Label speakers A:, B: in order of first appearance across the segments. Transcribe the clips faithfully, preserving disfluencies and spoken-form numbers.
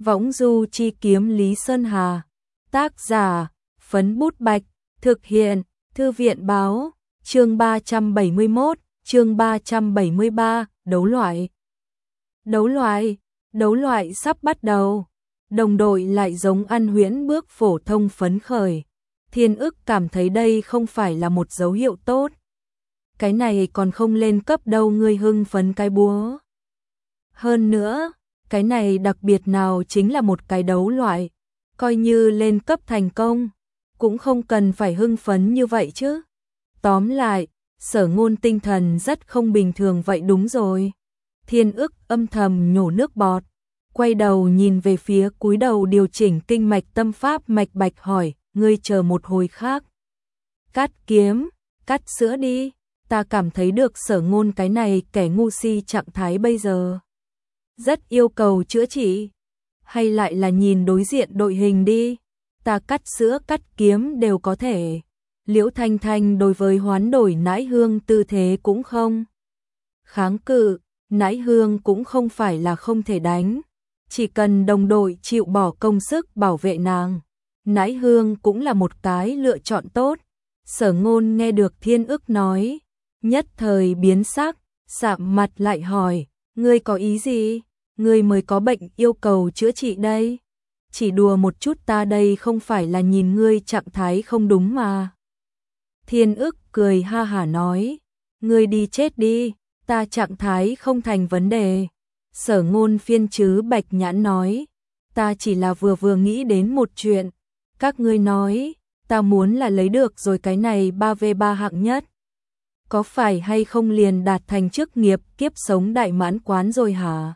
A: Võng du chi kiếm Lý Sơn Hà. Tác giả, Phấn Bút Bạch. Thực hiện, Thư viện báo. Chương ba trăm bảy mươi mốt, chương ba trăm bảy mươi ba, đấu loại. Đấu loại, đấu loại sắp bắt đầu. Đồng đội lại giống ăn huyễn bước phổ thông phấn khởi. Thiên ức cảm thấy đây không phải là một dấu hiệu tốt. Cái này còn không lên cấp đâu ngươi hưng phấn cái búa. Hơn nữa, cái này đặc biệt nào chính là một cái đấu loại. Coi như lên cấp thành công, cũng không cần phải hưng phấn như vậy chứ. Tóm lại, Sở Ngôn tinh thần rất không bình thường vậy đúng rồi. Thiên ức âm thầm nhổ nước bọt, quay đầu nhìn về phía cúi đầu điều chỉnh kinh mạch tâm pháp Mạch Bạch hỏi, ngươi chờ một hồi khác. Cắt kiếm, cắt sữa đi, ta cảm thấy được Sở Ngôn cái này kẻ ngu si trạng thái bây giờ. Rất yêu cầu chữa trị, hay lại là nhìn đối diện đội hình đi, ta cắt sữa cắt kiếm đều có thể. Liễu Thanh Thanh đối với hoán đổi Nãi Hương tư thế cũng không kháng cự, Nãi Hương cũng không phải là không thể đánh, chỉ cần đồng đội chịu bỏ công sức bảo vệ nàng, Nãi Hương cũng là một cái lựa chọn tốt. Sở Ngôn nghe được Thiên ức nói, nhất thời biến sắc, sạm mặt lại hỏi, ngươi có ý gì? Ngươi mới có bệnh yêu cầu chữa trị đây. Chỉ đùa một chút, ta đây không phải là nhìn ngươi trạng thái không đúng mà. Thiên ức cười ha hả nói, ngươi đi chết đi, ta trạng thái không thành vấn đề. Sở Ngôn phiên chứ bạch nhãn nói, ta chỉ là vừa vừa nghĩ đến một chuyện. Các ngươi nói, ta muốn là lấy được rồi cái này ba vê ba hạng nhất. Có phải hay không liền đạt thành chức nghiệp kiếp sống đại mãn quán rồi hả?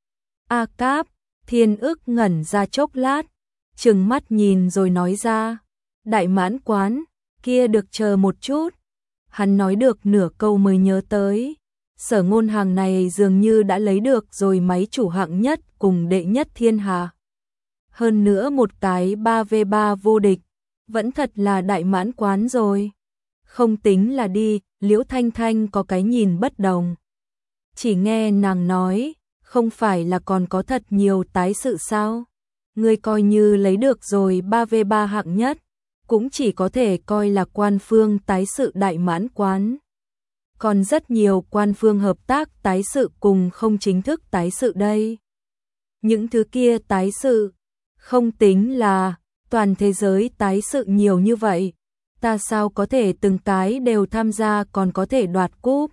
A: A Cáp, Thiên ức ngẩn ra chốc lát, trừng mắt nhìn rồi nói ra, đại mãn quán, kia được chờ một chút. Hắn nói được nửa câu mới nhớ tới, Sở Ngôn hàng này dường như đã lấy được rồi máy chủ hạng nhất cùng đệ nhất thiên hạ. Hơn nữa một cái ba vê ba vô địch, vẫn thật là đại mãn quán rồi. Không tính là đi, Liễu Thanh Thanh có cái nhìn bất đồng. Chỉ nghe nàng nói, không phải là còn có thật nhiều tái sự sao? Ngươi coi như lấy được rồi ba vê ba hạng nhất, cũng chỉ có thể coi là quan phương tái sự đại mãn quán. Còn rất nhiều quan phương hợp tác tái sự cùng không chính thức tái sự đây. Những thứ kia tái sự, không tính là toàn thế giới tái sự nhiều như vậy. Ta sao có thể từng cái đều tham gia còn có thể đoạt cúp?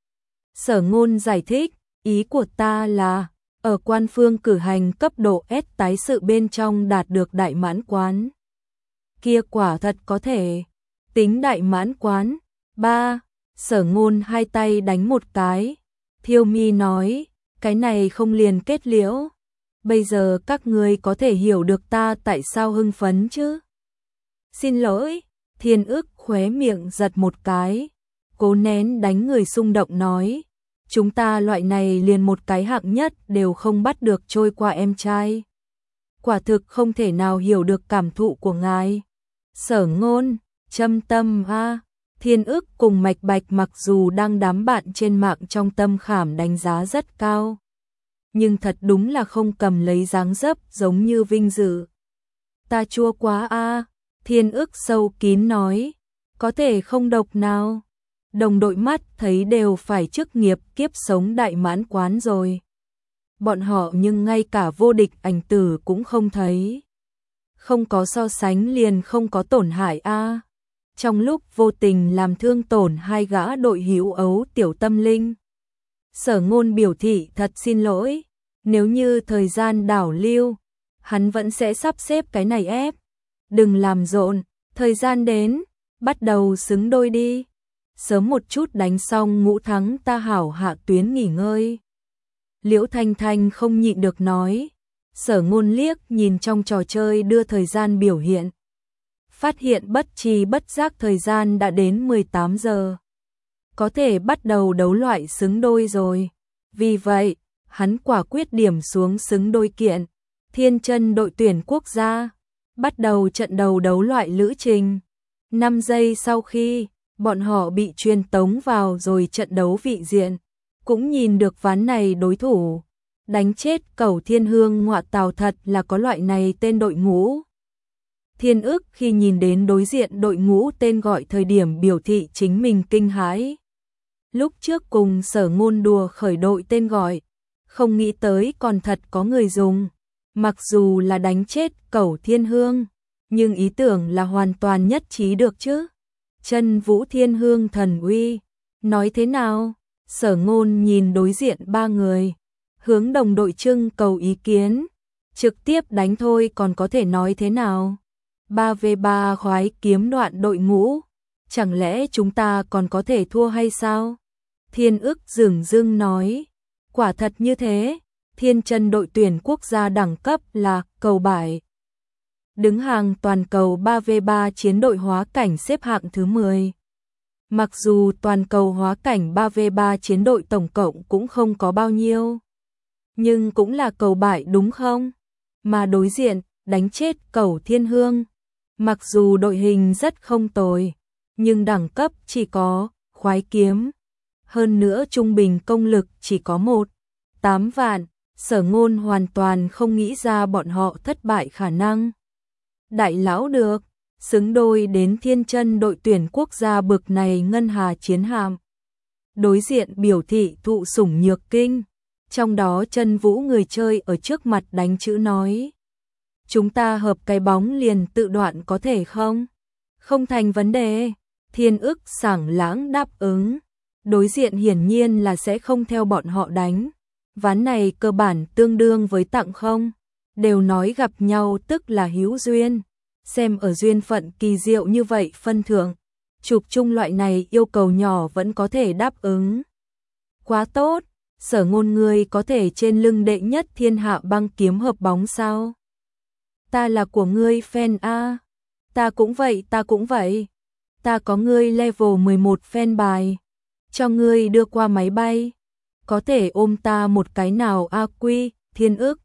A: Sở Ngôn giải thích, ý của ta là, ở quan phương cử hành cấp độ S tái sự bên trong đạt được đại mãn quán. Kia quả thật có thể tính đại mãn quán. Ba, Sở Ngôn hai tay đánh một cái. Thiêu Mi nói, cái này không liền kết liễu. Bây giờ các ngươi có thể hiểu được ta tại sao hưng phấn chứ? Xin lỗi, Thiên ức khóe miệng giật một cái, cố nén đánh người xung động nói, chúng ta loại này liền một cái hạng nhất đều không bắt được trôi qua em trai. Quả thực không thể nào hiểu được cảm thụ của ngài. Sở Ngôn, châm tâm a. Thiên ức cùng Mạch Bạch mặc dù đang đám bạn trên mạng trong tâm khảm đánh giá rất cao, nhưng thật đúng là không cầm lấy dáng dấp giống như vinh dự. Ta chua quá a. Thiên ức sâu kín nói, có thể không độc nào. Đồng đội mắt thấy đều phải chức nghiệp kiếp sống đại mãn quán rồi. Bọn họ nhưng ngay cả vô địch ảnh tử cũng không thấy. Không có so sánh liền không có tổn hại a. Trong lúc vô tình làm thương tổn hai gã đội hữu ấu tiểu tâm linh, Sở Ngôn biểu thị thật xin lỗi, nếu như thời gian đảo lưu, hắn vẫn sẽ sắp xếp cái này ép. Đừng làm rộn, thời gian đến, bắt đầu xứng đôi đi. Sớm một chút đánh xong ngũ thắng ta hảo hạ tuyến nghỉ ngơi. Liễu Thanh Thanh không nhịn được nói. Sở Ngôn liếc nhìn trong trò chơi đưa thời gian biểu hiện, phát hiện bất tri bất giác thời gian đã đến mười tám giờ. Có thể bắt đầu đấu loại xứng đôi rồi. Vì vậy, hắn quả quyết điểm xuống xứng đôi kiện. Thiên chân đội tuyển quốc gia bắt đầu trận đầu đấu loại lữ trình. năm giây sau khi bọn họ bị truyền tống vào rồi trận đấu vị diện, cũng nhìn được ván này đối thủ. Đánh chết Cẩu Thiên Hương, ngọa tào, thật là có loại này tên đội ngũ. Thiên Ức khi nhìn đến đối diện đội ngũ tên gọi thời điểm biểu thị chính mình kinh hãi. Lúc trước cùng Sở Ngôn đùa khởi đội tên gọi, không nghĩ tới còn thật có người dùng. Mặc dù là đánh chết Cẩu Thiên Hương, nhưng ý tưởng là hoàn toàn nhất trí được chứ. Chân Vũ Thiên Hương thần uy, nói thế nào? Sở Ngôn nhìn đối diện ba người, hướng đồng đội trưng cầu ý kiến. Trực tiếp đánh thôi còn có thể nói thế nào? ba vs ba khoái kiếm đoạn đội ngũ, chẳng lẽ chúng ta còn có thể thua hay sao? Thiên Ức dửng dưng nói, quả thật như thế. Thiên Chân đội tuyển quốc gia đẳng cấp là cầu bảy, đứng hàng toàn cầu ba vs ba chiến đội hóa cảnh xếp hạng thứ mười. Mặc dù toàn cầu hóa cảnh ba vs ba chiến đội tổng cộng cũng không có bao nhiêu, nhưng cũng là cầu bảy đúng không? Mà đối diện đánh chết Cẩu Thiên Hương, mặc dù đội hình rất không tồi, nhưng đẳng cấp chỉ có khoái kiếm, hơn nữa trung bình công lực chỉ có một tám vạn. Sở Ngôn hoàn toàn không nghĩ ra bọn họ thất bại khả năng. Đại lão được, xứng đôi đến Thiên Chân đội tuyển quốc gia bực này ngân hà chiến hạm. Đối diện biểu thị thụ sủng nhược kinh, trong đó Chân Vũ người chơi ở trước mặt đánh chữ nói. Chúng ta hợp cái bóng liền tự đoạn có thể không? Không thành vấn đề. Thiên Ức sảng lãng đáp ứng. Đối diện hiển nhiên là sẽ không theo bọn họ đánh. Ván này cơ bản tương đương với tặng không. Đều nói gặp nhau tức là hữu duyên. Xem ở duyên phận kỳ diệu như vậy phân thưởng. Chụp chung loại này yêu cầu nhỏ vẫn có thể đáp ứng. Quá tốt. Sở Ngôn người có thể trên lưng đệ nhất thiên hạ băng kiếm hợp bóng sao? Ta là của ngươi fan a. Ta cũng vậy, ta cũng vậy. Ta có ngươi level mười một fan bài. Cho ngươi đưa qua máy bay. Có thể ôm ta một cái nào a quy, Thiên Ức.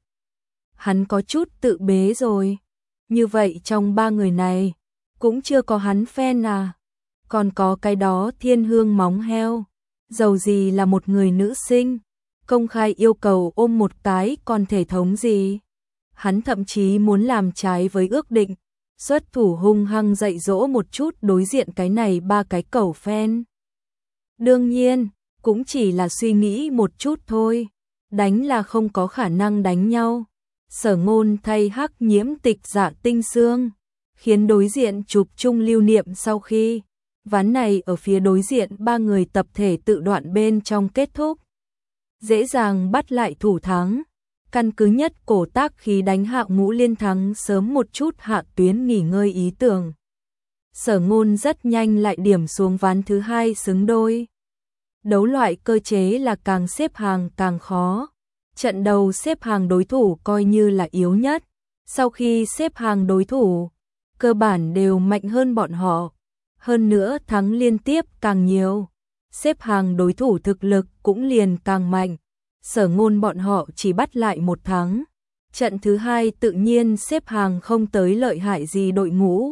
A: Hắn có chút tự bế rồi. Như vậy trong ba người này, cũng chưa có hắn fan à. Còn có cái đó Thiên Hương móng heo. Dầu gì là một người nữ sinh. Công khai yêu cầu ôm một cái còn thể thống gì. Hắn thậm chí muốn làm trái với ước định, xuất thủ hung hăng dạy dỗ một chút đối diện cái này ba cái cẩu fan. Đương nhiên, cũng chỉ là suy nghĩ một chút thôi, đánh là không có khả năng đánh nhau. Sở Ngôn thay Hắc Nhiễm Tịch Dạ Tinh Xương, khiến đối diện chụp chung lưu niệm sau khi ván này ở phía đối diện ba người tập thể tự đoạn bên trong kết thúc. Dễ dàng bắt lại thủ thắng. Căn cứ nhất cổ tác khí đánh Hạ Ngũ Liên thắng sớm một chút hạ tuyến nghỉ ngơi ý tưởng. Sở Ngôn rất nhanh lại điểm xuống ván thứ hai xứng đôi. Đấu loại cơ chế là càng xếp hàng càng khó. Trận đầu xếp hàng đối thủ coi như là yếu nhất. Sau khi xếp hàng đối thủ, cơ bản đều mạnh hơn bọn họ. Hơn nữa thắng liên tiếp càng nhiều. Xếp hàng đối thủ thực lực cũng liền càng mạnh. Sở Ngôn bọn họ chỉ bắt lại một thắng. Trận thứ hai tự nhiên xếp hàng không tới lợi hại gì đội ngũ.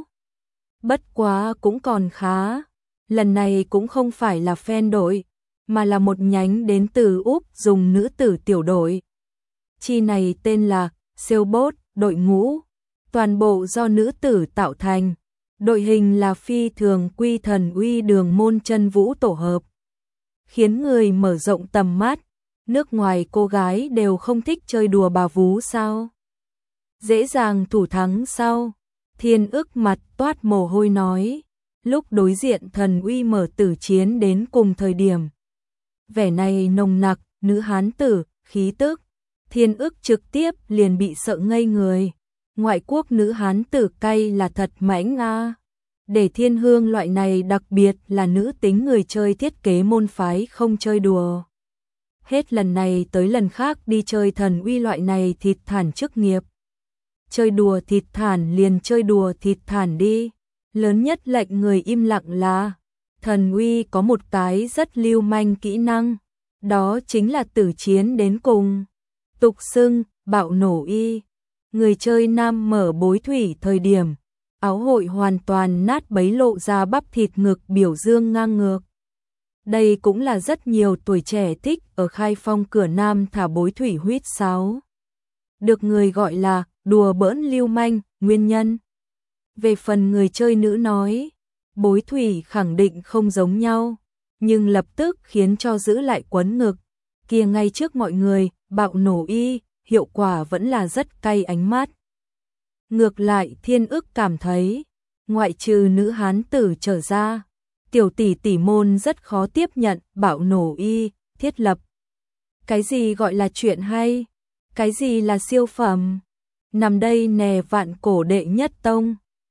A: Bất quá cũng còn khá. Lần này cũng không phải là fan đội, mà là một nhánh đến từ Úc dùng nữ tử tiểu đội. Chi này tên là Sailboat đội ngũ. Toàn bộ do nữ tử tạo thành. Đội hình là phi thường quy thần uy đường môn Chân Vũ tổ hợp. Khiến người mở rộng tầm mắt. Nước ngoài cô gái đều không thích chơi đùa bà vú sao? Dễ dàng thủ thắng sao? Thiên Ức mặt toát mồ hôi nói. Lúc đối diện thần uy mở tử chiến đến cùng thời điểm. Vẻ này nồng nặc, nữ hán tử, khí tức. Thiên Ức trực tiếp liền bị sợ ngây người. Ngoại quốc nữ hán tử cay là thật mãnh a. Để Thiên Hương loại này đặc biệt là nữ tính người chơi thiết kế môn phái không chơi đùa. Hết lần này tới lần khác đi chơi thần uy loại này thịt thản chức nghiệp. Chơi đùa thịt thản liền chơi đùa thịt thản đi. Lớn nhất lệnh người im lặng là thần uy có một cái rất lưu manh kỹ năng. Đó chính là tử chiến đến cùng. Tục xưng, bạo nổ y. Người chơi nam mở bối thủy thời điểm. Áo hội hoàn toàn nát bấy lộ ra bắp thịt ngực biểu dương ngang ngược. Đây cũng là rất nhiều tuổi trẻ thích ở Khai Phong cửa Nam thả bối thủy huýt sáo. Được người gọi là đùa bỡn lưu manh, nguyên nhân. Về phần người chơi nữ nói, bối thủy khẳng định không giống nhau, nhưng lập tức khiến cho giữ lại quấn ngực, kia ngay trước mọi người, bạo nổ y, hiệu quả vẫn là rất cay ánh mắt. Ngược lại Thiên Ức cảm thấy, ngoại trừ nữ hán tử trở ra, tiểu tỷ tỷ môn rất khó tiếp nhận bạo nổ y, thiết lập. Cái gì gọi là chuyện hay? Cái gì là siêu phẩm? Nằm đây nè vạn cổ đệ nhất tông.